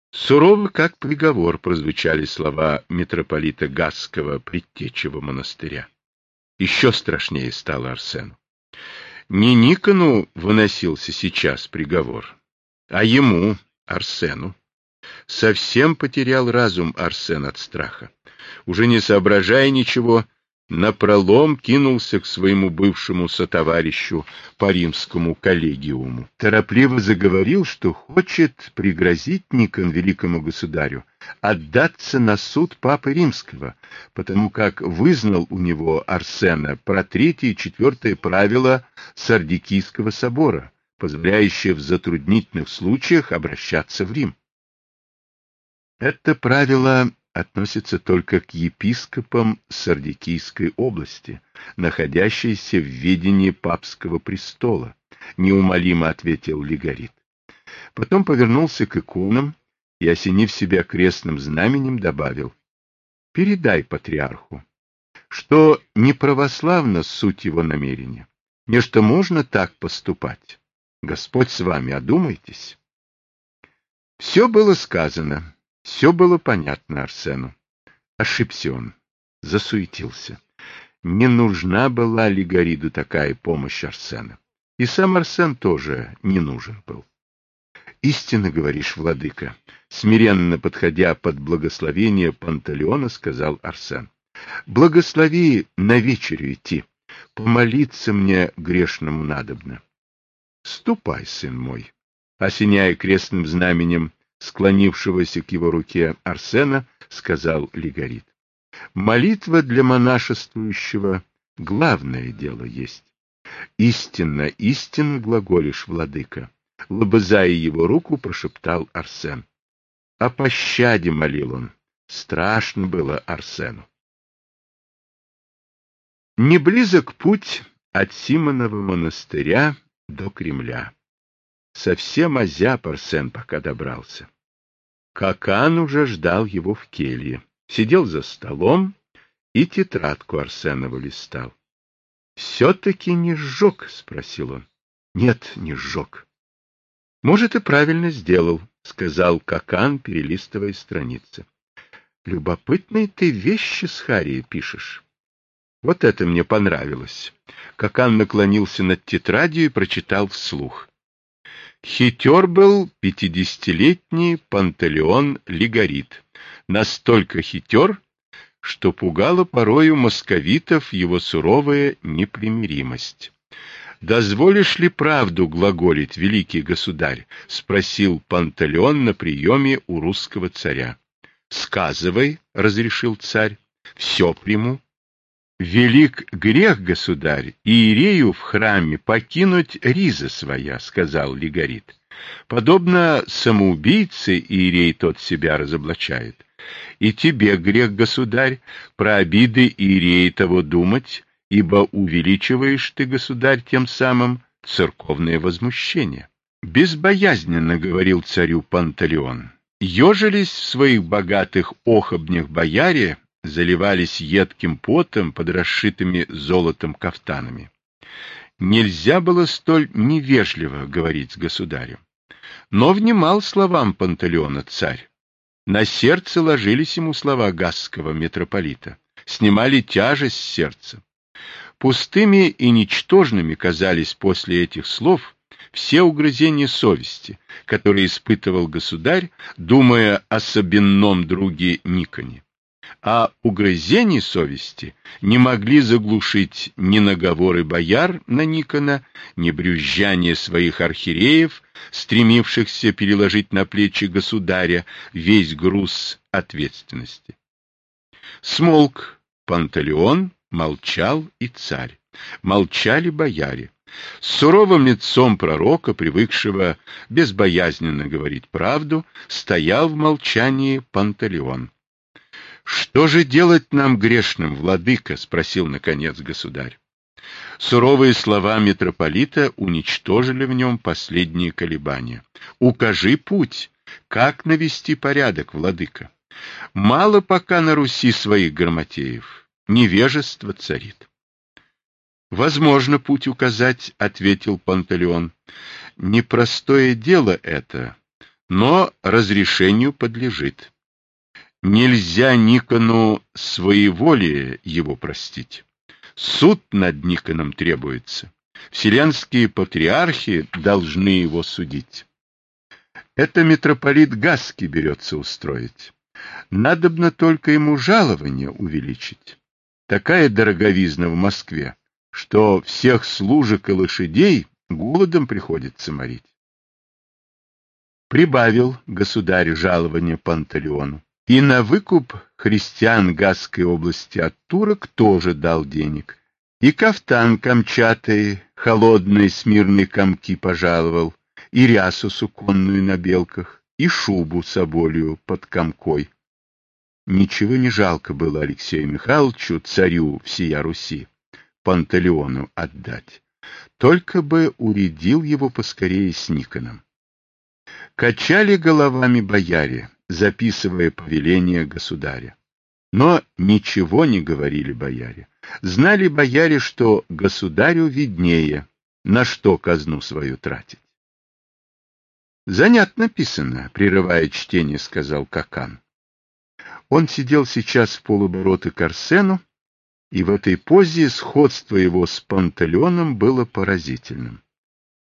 Сурово, как приговор, прозвучали слова митрополита Гасского предтечего монастыря. Еще страшнее стало Арсену. Не Никону выносился сейчас приговор, а ему, Арсену. Совсем потерял разум Арсен от страха. Уже не соображая ничего, напролом кинулся к своему бывшему сотоварищу по римскому коллегиуму. Торопливо заговорил, что хочет пригрозить Никон великому государю отдаться на суд Папы Римского, потому как вызнал у него Арсена про 3 и 4 правила Сардикийского собора, позволяющее в затруднительных случаях обращаться в Рим. Это правило относится только к епископам Сардикийской области, находящейся в ведении папского престола, неумолимо ответил Лигорит. Потом повернулся к иконам и, осенив себя крестным знаменем, добавил: передай патриарху, что не православна суть его намерения, не что можно так поступать. Господь с вами, одумайтесь. Все было сказано. Все было понятно Арсену. Ошибся он, засуетился. Не нужна была Лигориду такая помощь Арсена. И сам Арсен тоже не нужен был. Истинно говоришь, владыка, смиренно подходя под благословение Пантелеона, сказал Арсен. Благослови на вечерю идти, помолиться мне грешному надобно. Ступай, сын мой, осеняя крестным знаменем склонившегося к его руке Арсена, сказал Лигорит. Молитва для монашествующего — главное дело есть. Истинно, истинно глаголишь, владыка, лобызая его руку, прошептал Арсен. О пощаде молил он. Страшно было Арсену. Не близок путь от Симонова монастыря до Кремля. Совсем озяб Арсен, пока добрался. Кокан уже ждал его в келье. Сидел за столом и тетрадку Арсенова листал. — Все-таки не сжег? — спросил он. — Нет, не сжег. — Может, и правильно сделал, — сказал Кокан, перелистывая страницы. — Любопытные ты вещи с Харией пишешь. Вот это мне понравилось. Кокан наклонился над тетрадью и прочитал вслух. Хитер был 50-летний Пантелеон Лигорит. Настолько хитер, что пугала порою московитов его суровая непримиримость. «Дозволишь ли правду глаголить, великий государь?» — спросил Пантелеон на приеме у русского царя. «Сказывай», — разрешил царь, — «все приму». «Велик грех, государь, иерею в храме покинуть риза своя», — сказал Лигорит. «Подобно самоубийце иерей тот себя разоблачает. И тебе грех, государь, про обиды иерея того думать, ибо увеличиваешь ты, государь, тем самым церковное возмущение». Безбоязненно говорил царю Пантелеон. Ежились в своих богатых охобнях бояре, заливались едким потом под расшитыми золотом кафтанами. Нельзя было столь невежливо говорить с государем. Но внимал словам Пантелеона царь. На сердце ложились ему слова гасского митрополита, снимали тяжесть с сердца. Пустыми и ничтожными казались после этих слов все угрызения совести, которые испытывал государь, думая о собенном друге Никоне. А угрызений совести не могли заглушить ни наговоры бояр на Никона, ни брюзжание своих архиереев, стремившихся переложить на плечи государя весь груз ответственности. Смолк Пантелеон, молчал и царь. Молчали бояре. С суровым лицом пророка, привыкшего безбоязненно говорить правду, стоял в молчании Пантелеон. — Что же делать нам грешным, владыка? — спросил, наконец, государь. Суровые слова митрополита уничтожили в нем последние колебания. — Укажи путь, как навести порядок, владыка. Мало пока на Руси своих грамотеев, невежество царит. — Возможно путь указать, — ответил Пантелеон. — Непростое дело это. но разрешению подлежит. Нельзя Никону своеволие его простить. Суд над Никоном требуется. Вселенские патриархи должны его судить. Это митрополит Гаский берется устроить. Надобно только ему жалование увеличить. Такая дороговизна в Москве, что всех служек и лошадей голодом приходится морить. Прибавил государь жалование Панталеону. И на выкуп христиан Гасской области от турок тоже дал денег. И кафтан камчатый, холодные смирные комки пожаловал, и рясу суконную на белках, и шубу соболью под комкой. Ничего не жалко было Алексею Михайловичу, царю всея Руси, Панталеону отдать. Только бы уредил его поскорее с Никоном. Качали головами бояре, записывая повеление государя. Но ничего не говорили бояре. Знали бояре, что государю виднее, на что казну свою тратить. Занятно писано, прерывая чтение, сказал Кокан. Он сидел сейчас в полоборота к Арсену, и в этой позе сходство его с Панталеоном было поразительным.